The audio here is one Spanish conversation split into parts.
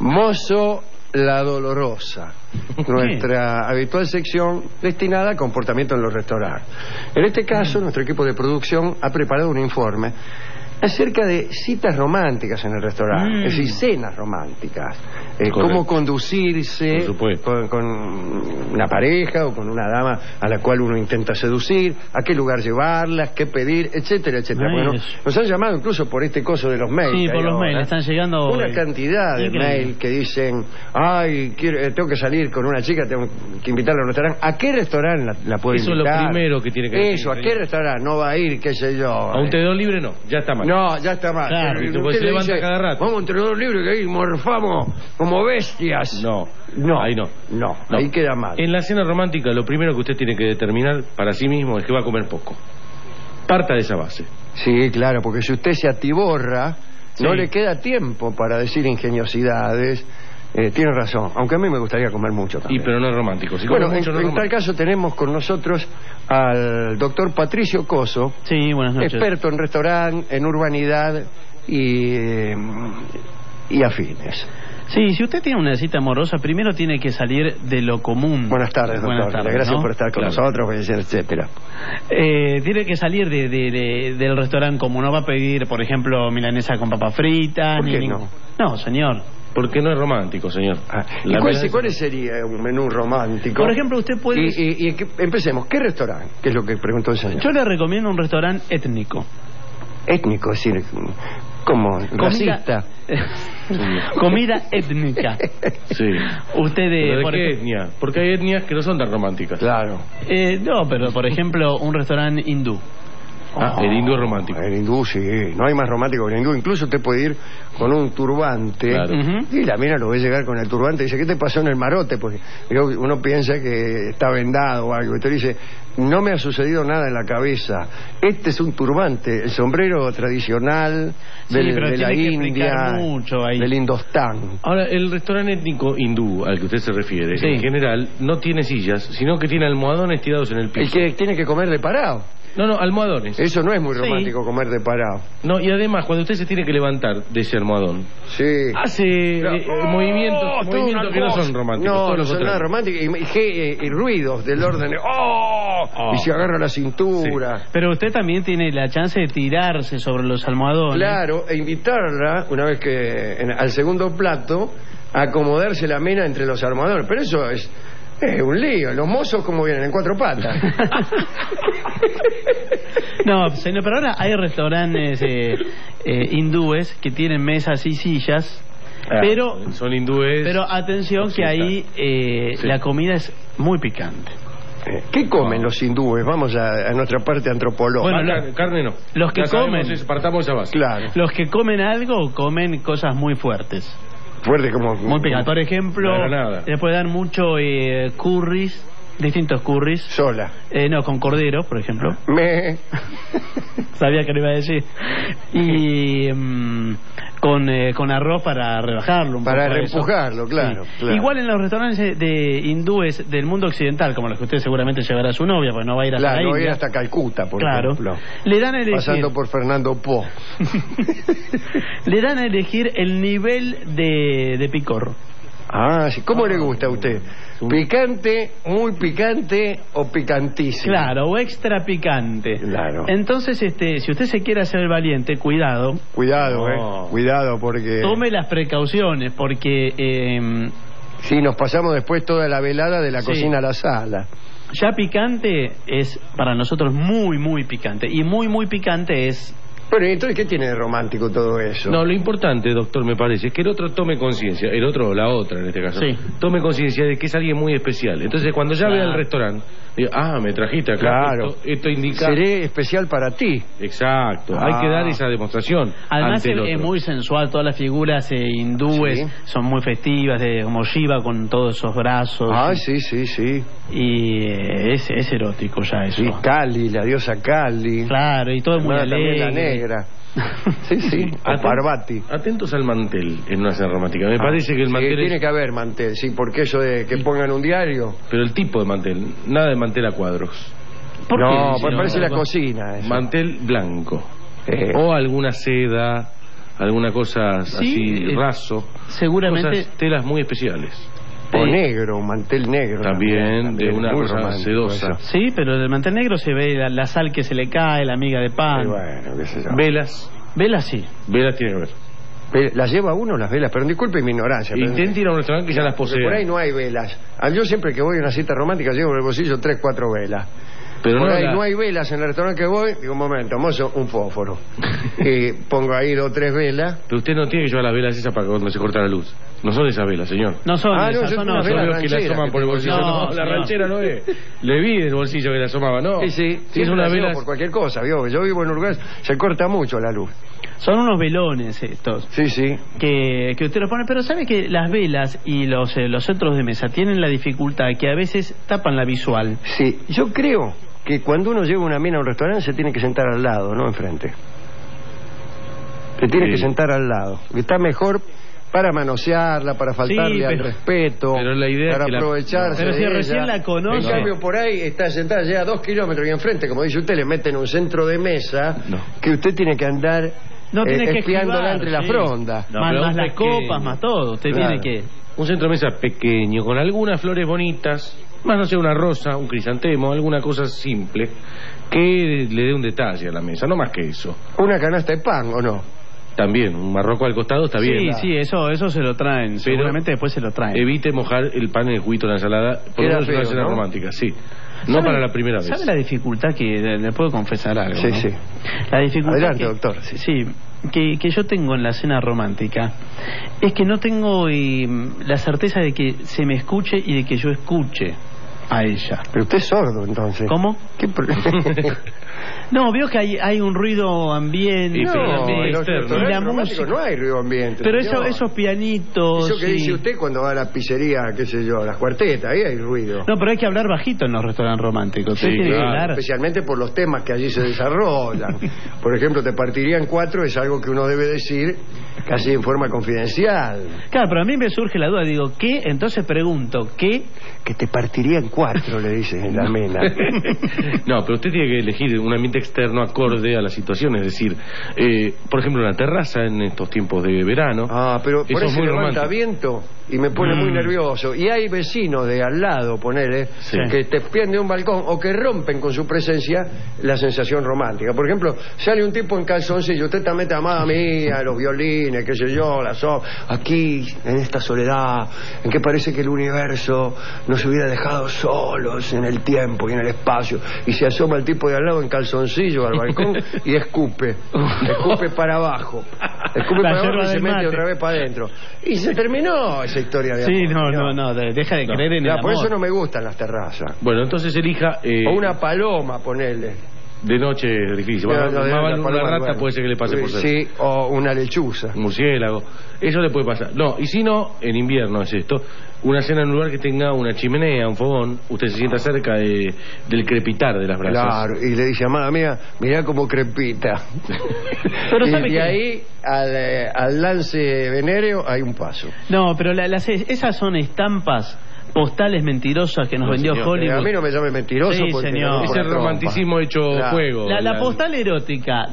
Mozo La Dolorosa, nuestra habitual sección destinada al comportamiento en los restaurantes. En este caso, nuestro equipo de producción ha preparado un informe acerca de citas románticas en el restaurante, es decir, cenas románticas, cómo conducirse con una pareja o con una dama a la cual uno intenta seducir, a qué lugar llevarlas, qué pedir, etcétera, etcétera. Bueno, nos han llamado incluso por este coso de los mails. Sí, por los mails, están llegando una cantidad de mails que dicen, ay, tengo que salir con una chica, tengo que invitarla a un restaurante. ¿A qué restaurante la puedo invitar? Eso es lo primero que tiene que decir. Eso, ¿a qué restaurante? No va a ir, qué sé yo. A un tenedor libre no, ya está mal. No, ya está mal. Claro, y se levanta cada rato. Vamos a un tenedor libre que ahí morfamos como bestias. No, ahí no. No, ahí queda mal. En la cena romántica lo primero que usted tiene que determinar para sí mismo es que va a comer poco. Parta de esa base. Sí, claro, porque si usted se atiborra, no le queda tiempo para decir ingeniosidades. Tiene razón, aunque a mí me gustaría comer mucho también. Pero no es romántico. Si bueno, mucho, en tal caso tenemos con nosotros al doctor Patricio Coso. Sí, buenas noches. Experto en restaurante, en urbanidad y afines. Sí, si usted tiene una cita amorosa, primero tiene que salir de lo común. Buenas tardes, doctor. Buenas tardes, gracias, ¿no?, por estar con Claro. nosotros, etcétera. Tiene que salir del restaurante común. No va a pedir, por ejemplo, milanesa con papas fritas. ¿Por qué no? No, señor. Porque no es romántico, señor. ¿Y cuál sería un menú romántico? Por ejemplo, usted puede... Empecemos. ¿Qué restaurante? ¿Qué es lo que preguntó el señor? Yo le recomiendo un restaurante étnico. Étnico, es decir, ¿cómo? Racista. Comida étnica. Sí. Usted ¿Pero de qué etnia? Porque hay etnias que no son tan románticas. Claro. No, pero por ejemplo, un restaurante hindú. El hindú es romántico. El hindú, sí. No hay más romántico que el hindú. Incluso usted puede ir con un turbante. Claro. Y la mina lo ve llegar con el turbante y dice, ¿qué te pasó en el marote? Porque uno piensa que está vendado o algo. Y usted dice, no me ha sucedido nada en la cabeza. Este es un turbante, el sombrero tradicional de la India, mucho ahí. del Indostán. Ahora, el restaurante étnico hindú al que usted se refiere, en general, no tiene sillas, sino que tiene almohadones tirados en el piso. El que tiene que comer de parado. No, almohadones. Eso no es muy romántico, comer de parado. No, y además, cuando usted se tiene que levantar de ese almohadón, hace movimientos que no son románticos. No son nada románticos. Y ruidos del orden de y se agarra la cintura. Sí. Pero usted también tiene la chance de tirarse sobre los almohadones. Claro, e invitarla, una vez que al segundo plato, a acomodarse la mena entre los almohadones. Pero eso es un lío. Los mozos, como vienen, en cuatro patas. No, señor, pero ahora hay restaurantes hindúes que tienen mesas y sillas, pero son hindúes. Pero atención que ahí la comida es muy picante. ¿Qué comen los hindúes? Vamos a nuestra parte antropológica. Bueno, carne no. Los que comen, partamos esa base. Claro. Los que comen algo comen cosas muy fuertes. Fuerte como muy picante. Por ejemplo, le puede dar mucho curries, distintos curries. Sola. No, con cordero, por ejemplo. Sabía que lo iba a decir. Y con arroz para rebajarlo un para poco. Para reempujarlo, claro, claro. Igual en los restaurantes de hindúes del mundo occidental, como los que usted seguramente llevará a su novia, pues no va a ir hasta la India. No va a ir hasta Calcuta, por ejemplo. Le dan a elegir, pasando por Fernando Po. Le dan a elegir el nivel de picor. Sí. ¿Cómo le gusta a usted? ¿Picante, muy picante o picantísimo? Claro, o extra picante. Claro. Entonces, si usted se quiere hacer el valiente, cuidado. Cuidado, porque... Tome las precauciones, porque... Sí, nos pasamos después toda la velada de la cocina a la sala. Ya picante es para nosotros muy, muy picante. Y muy, muy picante es... Bueno, entonces, ¿qué tiene de romántico todo eso? No, lo importante, doctor, me parece, es que el otro tome conciencia, el otro o la otra en este caso, tome conciencia de que es alguien muy especial. Entonces, cuando ya vea el restaurante, diga, me trajiste acá, claro. Esto indica... Seré especial para ti. Exacto, hay que dar esa demostración. Además es muy sensual, todas las figuras hindúes son muy festivas, como Shiva con todos esos brazos. Sí. Y es erótico ya eso. Sí, Kali, la diosa Kali. Claro, y todo es muy alegre. La negra. Sí. Parvati. Atentos al mantel en una cena romántica. Me parece que el mantel tiene que haber mantel, porque eso de que pongan un diario. Pero el tipo de mantel, nada de mantel a cuadros. No, parece la cocina. Eso. Mantel blanco. O alguna seda, alguna cosa así raso. Seguramente. Cosas, telas muy especiales. O negro, un mantel negro. También de una cosa sedosa. Sí, pero del mantel negro se ve la sal que se le cae, la miga de pan. Bueno, qué sé yo. Velas. Velas sí. Velas tiene que ver. ¿Las lleva uno las velas? Pero disculpe mi ignorancia. Intente ir a un restaurante que ya las posea. Por ahí no hay velas. Yo siempre que voy a una cita romántica llevo en el bolsillo 3, 4 velas. Pero por ahí no hay velas en el restaurante que voy. Digo, un momento, mozo, un fósforo. Y pongo ahí 2 o 3 velas. Pero usted no tiene que llevar las velas esas para cuando se corta la luz. No son esas velas, señor. No son esas, son las velas que le asoman por el bolsillo. No, la ranchera no es. Le vi del bolsillo que le asomaba, ¿no? Sí. Es una vela por cualquier cosa, ¿vio? Yo vivo en Uruguay, se corta mucho la luz. Son unos velones estos. Sí. Que usted los pone, pero sabe que las velas y los centros de mesa tienen la dificultad que a veces tapan la visual. Sí, yo creo que cuando uno lleva una mina a un restaurante se tiene que sentar al lado, no enfrente. Se tiene que sentar al lado. Está mejor para manosearla, para faltarle al respeto, pero la idea para es que aprovecharse pero si de recién ella. la conoce. En cambio, por ahí está sentada, llega 2 kilómetros y enfrente, como dice usted, le meten un centro de mesa que usted tiene que andar tiene que espiándola entre la fronda. Más las copas, más todo. Usted tiene que... Un centro de mesa pequeño, con algunas flores bonitas, más no sé, una rosa, un crisantemo, alguna cosa simple, que le dé un detalle a la mesa, no más que eso. Una canasta de pan, ¿o no? También, un marroco al costado está bien. Sí, eso se lo traen. Pero seguramente después se lo traen. Evite mojar el pan en el juguito de la ensalada, por lo menos una cena romántica, sí. No para la primera vez. ¿Sabe la dificultad que le puedo confesar algo? Sí, ¿no? sí. La dificultad. Adelante, doctor. Sí, que yo tengo en la cena romántica es que no tengo la certeza de que se me escuche y de que yo escuche a ella. Pero usted es sordo, entonces. ¿Cómo? ¿Qué No, veo que hay un ruido ambiente. Y la música. No hay ruido ambiente. Pero esos pianitos. Eso que dice usted cuando va a la pizzería, qué sé yo, las cuartetas, ahí hay ruido. No, pero hay que hablar bajito en los restaurantes románticos. Sí, claro. Especialmente por los temas que allí se desarrollan. Por ejemplo, te partiría en 4 es algo que uno debe decir casi en forma confidencial. Claro, pero a mí me surge la duda, digo, ¿qué? Entonces pregunto, ¿qué? Que te partiría en 4, le dicen en la mena. No, pero usted tiene que elegir un ambiente externo acorde a la situación, es decir, por ejemplo, una terraza en estos tiempos de verano. Pero por eso muy levanta viento y me pone muy nervioso. Y hay vecinos de al lado, ponele, que te espían de un balcón o que rompen con su presencia la sensación romántica. Por ejemplo, sale un tipo en calzoncillo, usted está mete amada mía, los violines, qué sé yo, aquí, en esta soledad, en que parece que el universo nos hubiera dejado solos en el tiempo y en el espacio, y se asoma el tipo de al lado en calzoncillo al balcón y escupe para abajo, y se mete otra vez para adentro, y se terminó esa historia de amor. Sí, no, deja de creer en el amor. Por eso no me gustan las terrazas. Bueno, entonces elija o una paloma, ponele. De noche es difícil. Una rata puede ser que le pase por cerca. Sí, o una lechuza. Un murciélago. Eso le puede pasar. No, y si no, en invierno es esto. Una cena en un lugar que tenga una chimenea, un fogón. Usted se sienta cerca del crepitar de las brasas. Claro, y le dice, amada mía, mirá cómo crepita. Pero y de ahí al lance venéreo hay un paso. No, pero esas son estampas postales mentirosas que nos vendió Hollywood. A mí no me llame mentiroso, sí, porque señor. Es el romanticismo hecho juego. La postal erótica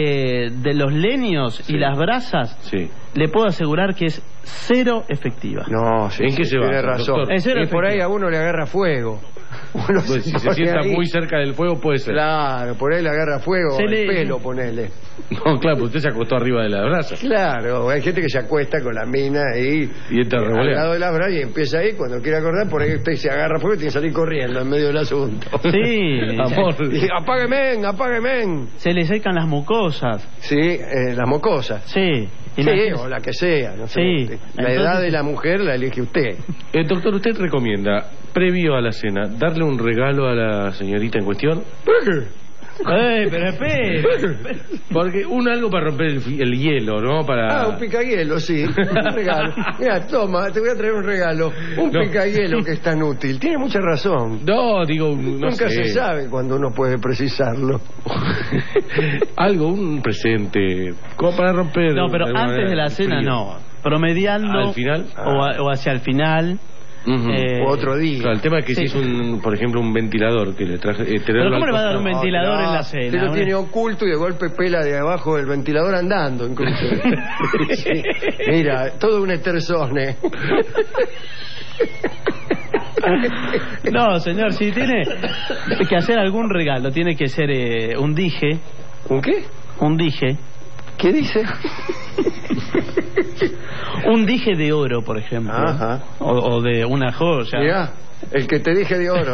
de los leños y las brasas, le puedo asegurar que es cero efectiva. No, ¿en qué se va? Tiene razón. Y por ahí a uno le agarra fuego. Pues si se sienta muy cerca del fuego puede ser. Claro, por ahí le agarra fuego el pelo, ponele. No, claro, porque usted se acostó arriba de la brasa. Claro, hay gente que se acuesta con la mina y entra al lado de la brasa y empieza ahí, cuando quiere acordar, por ahí usted se agarra fuego y tiene que salir corriendo en medio del asunto. Sí. Amor. Y apágueme. Se le secan las mucosas. Sí, las mocosas. Sí. O la que sea, no sé. La edad de la mujer la elige usted. Doctor, ¿usted recomienda, previo a la cena, darle un regalo a la señorita en cuestión? ¿Por qué? Pero espera. Porque algo para romper el hielo, ¿no? Un picahielo, sí. Un regalo. Mira, toma, te voy a traer un regalo. Picahielo que es tan útil. Tiene mucha razón. No, digo, Nunca se sabe cuando uno puede precisarlo. Un presente, como para romper. No, pero antes de la cena no. Promediando. ¿Al final? O hacia el final. O otro día. Claro, el tema es que si es, por ejemplo, un ventilador que le traje... ¿Pero cómo le va a dar un ventilador en la cena? Usted lo tiene oculto y de golpe pela de abajo del ventilador andando, incluso. Sí. Mira, todo un eterzone. No, señor, si tiene que hacer algún regalo, tiene que ser un dije. ¿Un qué? Un dije. ¿Qué dice? Un dije de oro, por ejemplo. Ajá. O de una joya. Mirá, el que te dije de oro.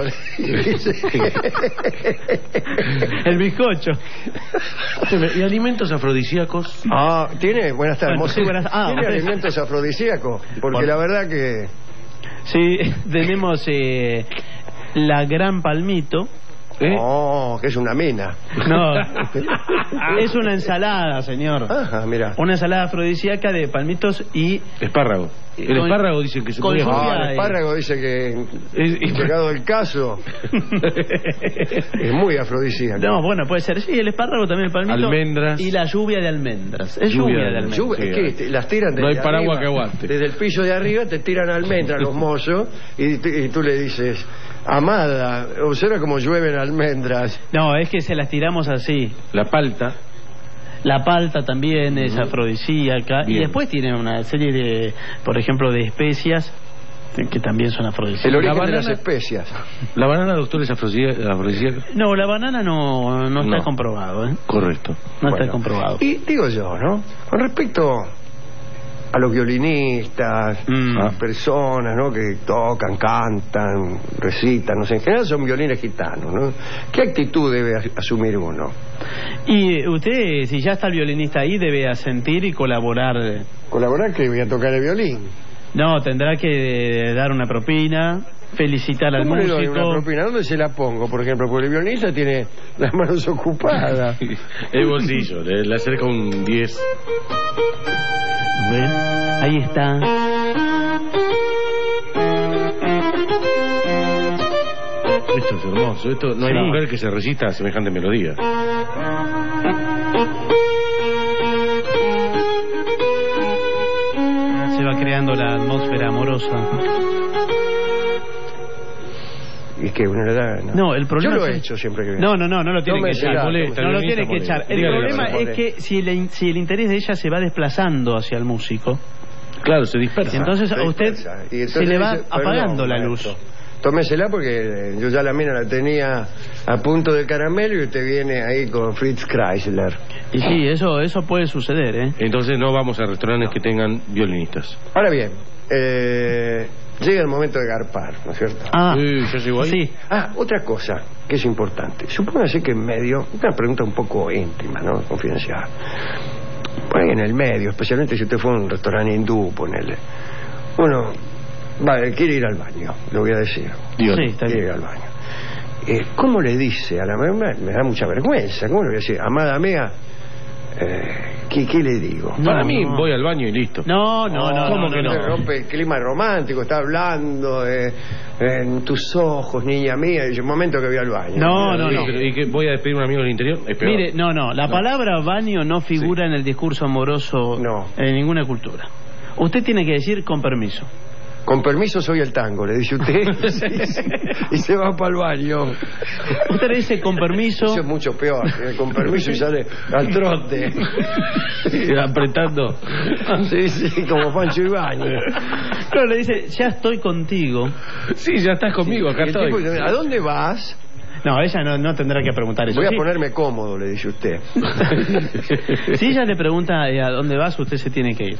El bizcocho. ¿Y alimentos afrodisíacos? ¿Tiene? Buenas tardes. Bueno, sí, ¿Tiene alimentos afrodisíacos? Porque la verdad que... Sí, tenemos la gran palmito. Que es una mina. No, es una ensalada, señor. Ajá, mira. Una ensalada afrodisíaca de palmitos y... Espárrago. El espárrago dice que se puede... el espárrago dice que, llegado el caso, es muy afrodisíaco. No, bueno, puede ser. Sí, el espárrago también, el palmito. Almendras. Y la lluvia de almendras. Es lluvia de almendras. Es que las tiran desde no hay paraguas arriba, que aguante. Desde el piso de arriba te tiran almendras los mozos y tú le dices... Amada, observa cómo llueven almendras. No, es que se las tiramos así. La palta. La palta también es afrodisíaca. Bien. Y después tiene una serie de, por ejemplo, de especias que también son afrodisíacas. El origen de las especias. ¿La banana, doctor, es afrodisíaca? No, la banana no está comprobado. Correcto. No está comprobado. Y digo yo, ¿no? Con respecto a los violinistas, a personas, ¿no? Que tocan, cantan, recitan, no sé, en general son violines gitanos, ¿no? ¿Qué actitud debe asumir uno? Y usted, si ya está el violinista ahí, debe asentir y colaborar. ¿Colaborar que voy a tocar el violín? No, tendrá que dar una propina, felicitar al músico. ¿Cómo le doy una propina? ¿Dónde se la pongo, por ejemplo? Porque el violinista tiene las manos ocupadas. El bolsillo, le acerca un 10. ¿Ven? Ahí está. Esto es hermoso. Esto no hay mujer que se resista a semejante melodía. Se va creando la atmósfera amorosa. Y es que uno le da... No, el problema... Yo lo he hecho siempre que viene. No lo tiene que echar. No lo tiene que echar. El problema es que si el interés de ella se va desplazando hacia el músico... Claro, se dispersa. Entonces a usted se le va apagando la luz. Tómesela porque yo ya la mina la tenía a punto de caramelo y usted viene ahí con Fritz Kreisler. Y sí, eso puede suceder, ¿eh? Entonces no vamos a restaurantes que tengan violinistas. Ahora bien, llega el momento de garpar, ¿no es cierto? ¿yo llego ahí? Sí. Otra cosa que es importante. Supóngase que en medio, una pregunta un poco íntima, ¿no? Confidencial. Por ahí en el medio, especialmente si usted fue a un restaurante hindú, ponele. Uno quiere ir al baño, lo voy a decir. Sí, está quiere ir al baño. ¿Cómo le dice a la mamá? Me da mucha vergüenza. ¿Cómo le voy a decir? Amada mía, ¿qué le digo? Para mí voy al baño y listo. No. ¿Cómo que no? Rompe el clima romántico, está hablando en tus ojos, niña mía, y es un momento que voy al baño. No. ¿Y que voy a despedir a un amigo del interior? Es peor. Mire, la palabra baño no figura en el discurso amoroso en ninguna cultura. Usted tiene que decir con permiso. Con permiso soy el tango, le dice usted. Y se va para el baño. Usted le dice con permiso. Eso es mucho peor. Con permiso y sale al trote. Apretando. Sí, como Pancho Ibáñez. Pero le dice, ya estoy contigo. Sí, ya estás conmigo, acá estoy. Tipo, ¿a dónde vas? No, ella no tendrá que preguntar eso. Voy a ponerme cómodo, le dice usted. Si ella le pregunta a dónde vas, usted se tiene que ir.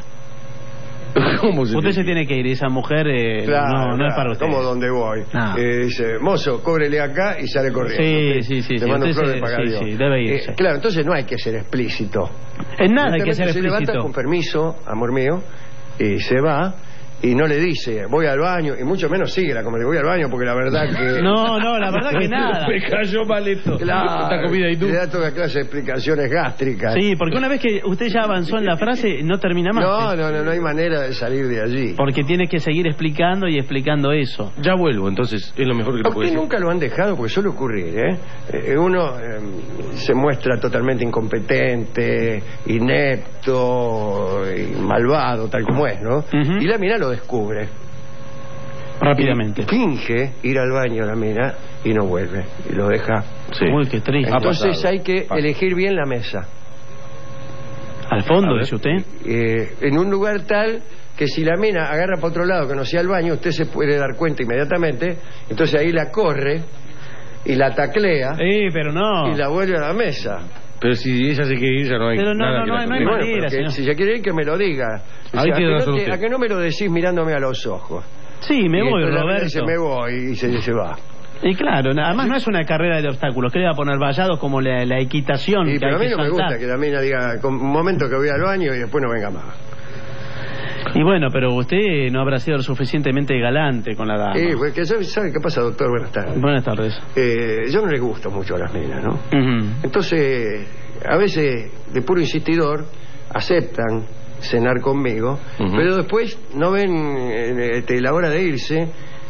Usted se tiene que ir, esa mujer claro, no es para usted. ¿Cómo dónde voy? Dice, mozo, cóbrele acá y sale corriendo. Sí. Te mando flores para Dios. Sí, debe irse. Claro, entonces no hay que ser explícito. En nada hay que ser se explícito. levanta con permiso, amor mío, y se va. Y no le dice, voy al baño, y mucho menos síguela como le voy al baño, porque la verdad que... No, la verdad que nada. Me cayó mal esto. Claro, esta comida y tú. Le da toda clase de explicaciones gástricas. Sí, porque una vez que usted ya avanzó en la frase, no termina más. No hay manera de salir de allí. Porque tiene que seguir explicando y explicando eso. Ya vuelvo, entonces es lo mejor que le puedo decir. Nunca lo han dejado, porque suele ocurrir, uno se muestra totalmente incompetente, inepto y malvado, tal como es, ¿no? Y la mina lo descubre. rápidamente. Finge ir al baño a la mina y no vuelve. Y lo deja. Sí. Uy, qué triste. Entonces hay que elegir bien la mesa. Al fondo, dice usted. En un lugar tal que si la mina agarra para otro lado que no sea el baño, usted se puede dar cuenta inmediatamente. Entonces ahí la corre y la taclea pero no. y la vuelve a la mesa. Pero si ella se quiere ir, ya no hay Pero no, nada no, que no, la no hay contenga. manera, señor. Si ella quiere ir, que me lo diga. Ahí tiene razón ¿A usted. que no me lo decís mirándome a los ojos? Sí, me Y voy, entonces la mina Roberto. dice, me voy, y se va. Y claro, además no es una carrera de obstáculos, que le va a poner vallados como la equitación. Y que pero a hay mí que no me saltar. gusta que la mina diga un momento que voy al baño y después no venga más. Y bueno, pero usted no habrá sido lo suficientemente galante con la dama. Pues, ¿sabe qué pasa, doctor? Buenas tardes. Buenas tardes. Yo no le gusto mucho a las minas, ¿no? Ujú. Entonces, a veces, de puro insistidor, aceptan cenar conmigo, pero después no ven la hora de irse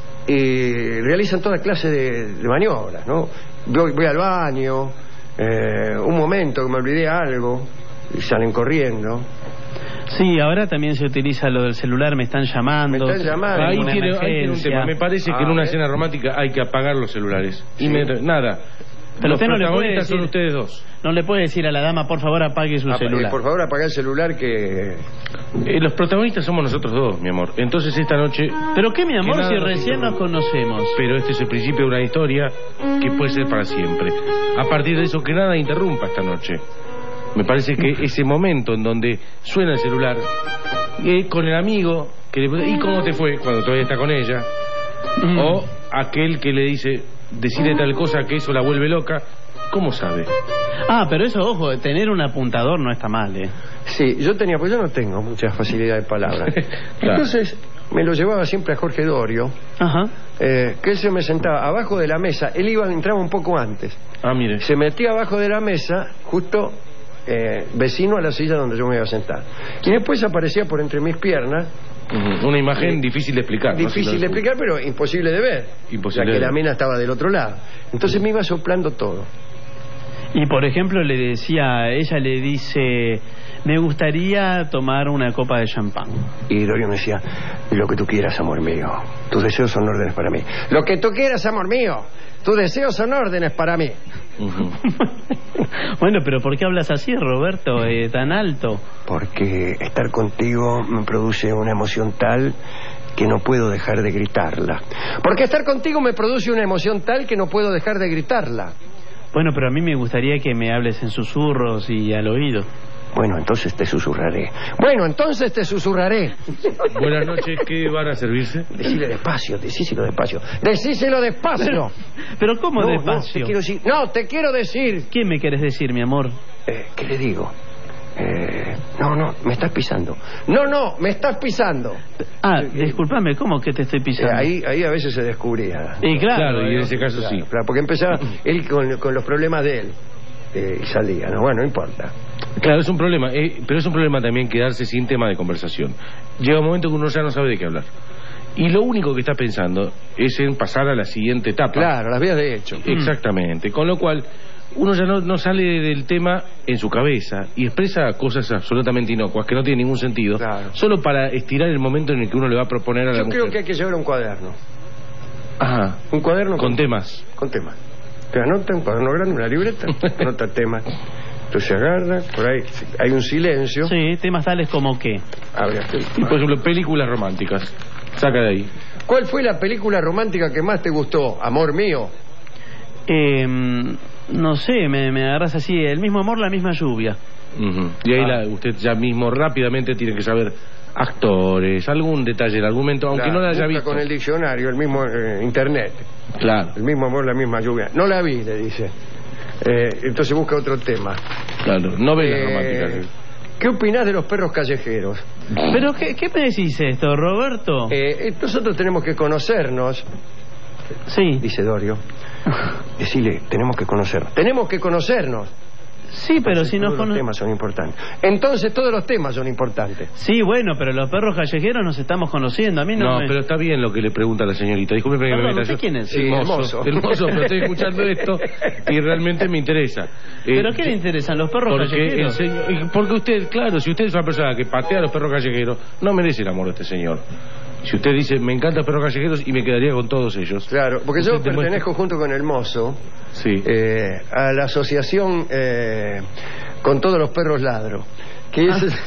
y realizan toda clase de maniobras, ¿no? Voy al baño, un momento que me olvidé algo, y salen corriendo. Sí, ahora también se utiliza lo del celular, me están llamando. Me están llamando. Ahí una tiene un emergencia. tema. Me parece que en una escena romántica hay que apagar los celulares. Sí. Nada. Pero Los usted no le puede protagonistas son decir- ustedes dos. No le puede decir a la dama, por favor, apague su celular. Por favor, apaga el celular que... Los protagonistas somos nosotros dos, mi amor. Entonces esta noche... ¿Pero qué, mi amor, Que nada si nos recién interrumpa. nos conocemos? Pero este es el principio de una historia que puede ser para siempre. A partir de eso, que nada interrumpa esta noche. Me parece que ese momento en donde suena el celular, con el amigo, que le pregunta, ¿y cómo te fue? Cuando todavía está con ella. O aquel que le dice, decirle tal cosa que eso la vuelve loca. ¿Cómo sabe? Ah, pero eso, ojo, tener un apuntador no está mal, Sí, yo no tengo mucha facilidad de palabra. Claro. Entonces, me lo llevaba siempre a Jorge Dorio, Ajá. que él se me sentaba abajo de la mesa. Él entraba un poco antes. Ah, mire. Se metía abajo de la mesa, justo vecino a la silla donde yo me iba a sentar. Y después aparecía por entre mis piernas. Una imagen difícil de explicar. ¿no? Difícil de explicar, pero imposible de ver. Imposible O sea, que de la ver. mina estaba del otro lado. Entonces me iba soplando todo. Y por ejemplo le decía, ella le dice, me gustaría tomar una copa de champán. Y Dorio me decía, lo que tú quieras, amor mío. Tus deseos son órdenes para mí. Lo que tú quieras, amor mío. Tus deseos son órdenes para mí. Bueno, pero ¿por qué hablas así, Roberto, tan alto? Porque estar contigo me produce una emoción tal que no puedo dejar de gritarla. Porque estar contigo me produce una emoción tal que no puedo dejar de gritarla. Bueno, pero a mí me gustaría que me hables en susurros y al oído. Bueno, entonces te susurraré. Bueno, entonces te susurraré. Buenas noches, ¿qué van a servirse? Decíselo despacio, decíselo despacio. Decíselo despacio. Pero ¿cómo No, despacio? te quiero decir. ¿Qué me querés decir, mi amor? ¿Qué le digo? No, me estás pisando. No, me estás pisando. Ah, discúlpame, ¿cómo que te estoy pisando? Ahí a veces se descubría. Y claro, Claro, y en ese caso sí. Claro, porque empezaba él con los problemas de él. Y salía, ¿no? Bueno, no importa. Claro, es un problema, pero es un problema también quedarse sin tema de conversación. Llega un momento que uno ya no sabe de qué hablar. Y lo único que está pensando es en pasar a la siguiente etapa. Claro, las vías de hecho. Exactamente. Con lo cual, uno ya no sale del tema en su cabeza y expresa cosas absolutamente inocuas que no tienen ningún sentido, Claro. solo para estirar el momento en el que uno le va a proponer a la Yo mujer. creo que hay que llevar un cuaderno. Ajá. Un cuaderno Con temas. Con temas. Te anota un cuaderno grande, una libreta, anota temas. Entonces agarra, por ahí hay un silencio. sí, temas tales como qué. Abre aquel. Por ejemplo, películas románticas. Saca de ahí. ¿Cuál fue la película romántica que más te gustó, amor mío? No sé, me agarras así, el mismo amor, la misma lluvia. Ujú. Y ahí usted ya mismo rápidamente tiene que saber actores, algún detalle, el argumento, aunque no la haya busca visto. con el diccionario, el mismo internet. Claro, El mismo amor, la misma lluvia. No la vi, le dice. Entonces busca otro tema. claro. Novelas románticas. ¿Qué opinás de los perros callejeros? ¿Pero qué me decís esto, Roberto? Nosotros tenemos que conocernos, Sí, dice Dorio. Decile, tenemos que conocernos. Tenemos que conocernos. sí, pero si nos Todos los temas son importantes. Entonces todos los temas son importantes. Sí, bueno, pero los perros callejeros nos estamos conociendo. A mí no, No, me... pero está bien lo que le pregunta la señorita. Disculpe que me Perdón, meta. ¿usted Yo- quién es? Sí, El mozo. El mozo, pero estoy escuchando esto y realmente me interesa. ¿Pero qué le interesan los perros Porque, callejeros? porque usted, claro, si usted es una persona que patea a los perros callejeros, no merece el amor de este señor. Si usted dice, me encantan los perros callejeros, y me quedaría con todos ellos. Claro, porque yo Usted pertenezco junto con el mozo Sí. a la asociación Con Todos los Perros Ladro, que es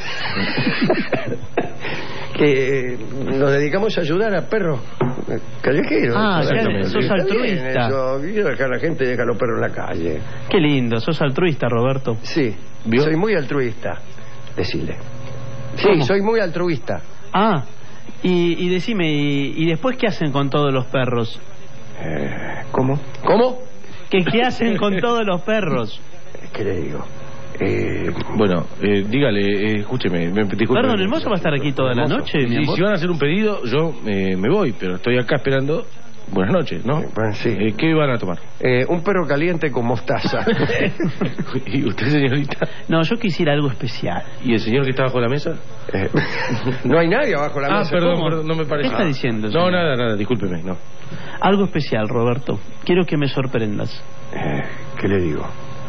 que nos dedicamos a ayudar a perros callejeros. Ah, exactamente. sos Está bien altruista. eso, quiero dejar a la gente deja los perros en la calle. Qué lindo, sos altruista, Roberto. Sí, ¿Vio? soy muy altruista, decile. Sí, ¿Cómo? soy muy altruista. Ah, y decime, ¿y después qué hacen con todos los perros? ¿Cómo? ¿Cómo? ¿Qué hacen con todos los perros? ¿Qué le digo? Bueno, dígale, escúcheme, disculpe. Perdón, ¿el mozo va a estar aquí toda la noche, mi Y amor? si van a hacer un pedido, yo me voy, pero estoy acá esperando. Buenas noches, ¿no? Bueno, sí. ¿Qué van a tomar? Un perro caliente con mostaza. ¿Y usted, señorita? No, yo quisiera algo especial. ¿Y el señor que está bajo la mesa? No hay nadie abajo de la mesa. Perdón, ¿cómo? perdón, no me parece. ¿Qué está diciendo, No, señor? nada, discúlpeme, no. Algo especial, Roberto. Quiero que me sorprendas. ¿Qué le digo?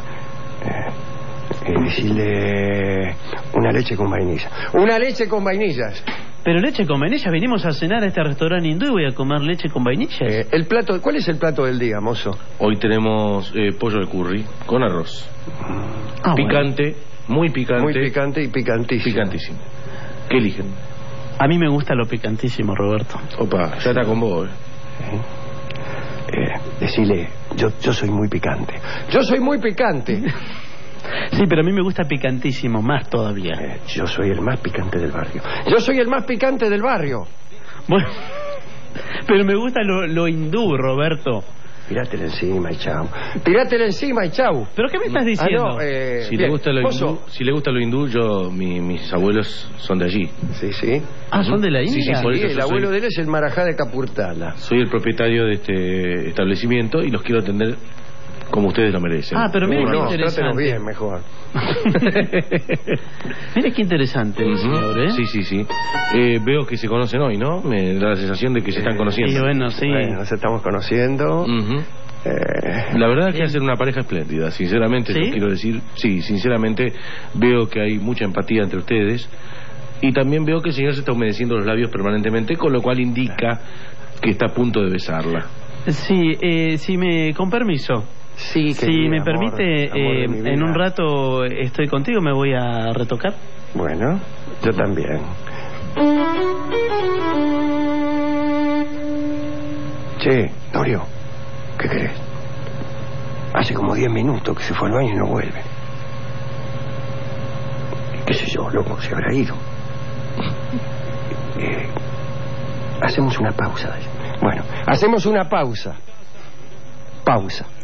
Decirle una leche con vainilla. ¡Una leche con vainillas! Pero leche con vainillas, venimos a cenar a este restaurante hindú y voy a comer leche con vainillas. El plato, ¿cuál es el plato del día, mozo? Hoy tenemos pollo de curry con arroz. Ah, bueno. Picante, muy picante. Muy picante y picantísimo. Picantísimo. ¿Qué eligen? A mí me gusta lo picantísimo, Roberto. Opa, ya está con vos. Decirle, yo soy muy picante. ¡Yo soy muy picante! Sí, pero a mí me gusta picantísimo, más todavía. Yo soy el más picante del barrio. ¡Yo soy el más picante del barrio! Bueno, pero me gusta lo hindú, Roberto. Tirátela encima y chau. Tirátela encima y chau. ¿Pero qué me estás diciendo? Si bien. le gusta lo Mozo. hindú, si le gusta lo hindú, mis abuelos son de allí. Sí, sí. Ah, ¿son de la Sí, India? sí, por eso el yo abuelo soy- de él es el Marajá de Capurtala. Soy el propietario de este establecimiento y los quiero atender como ustedes lo merecen. Ah, pero mira qué No, interesante. trátenos bien, mejor. Mira qué interesante, Ujú. señor, ¿eh? Sí. Veo que se conocen hoy, ¿no? Me da la sensación de que se están conociendo. Y bueno, sí. Bueno, nos estamos conociendo. Ujú. La verdad es que hacen una pareja espléndida, sinceramente, ¿Sí? yo quiero decir, sí, sinceramente veo que hay mucha empatía entre ustedes y también veo que el señor se está humedeciendo los labios permanentemente, con lo cual indica que está a punto de besarla. Sí, con permiso. Sí, Si querido me amor, permite, amor de mi vida. en un rato estoy contigo, me voy a retocar. Bueno, yo también. Che, Norio, ¿qué querés? Hace como 10 minutos que se fue al baño y no vuelve. ¿Qué sé yo, loco? Se habrá ido. Hacemos una pausa. Bueno, hacemos una pausa. Pausa.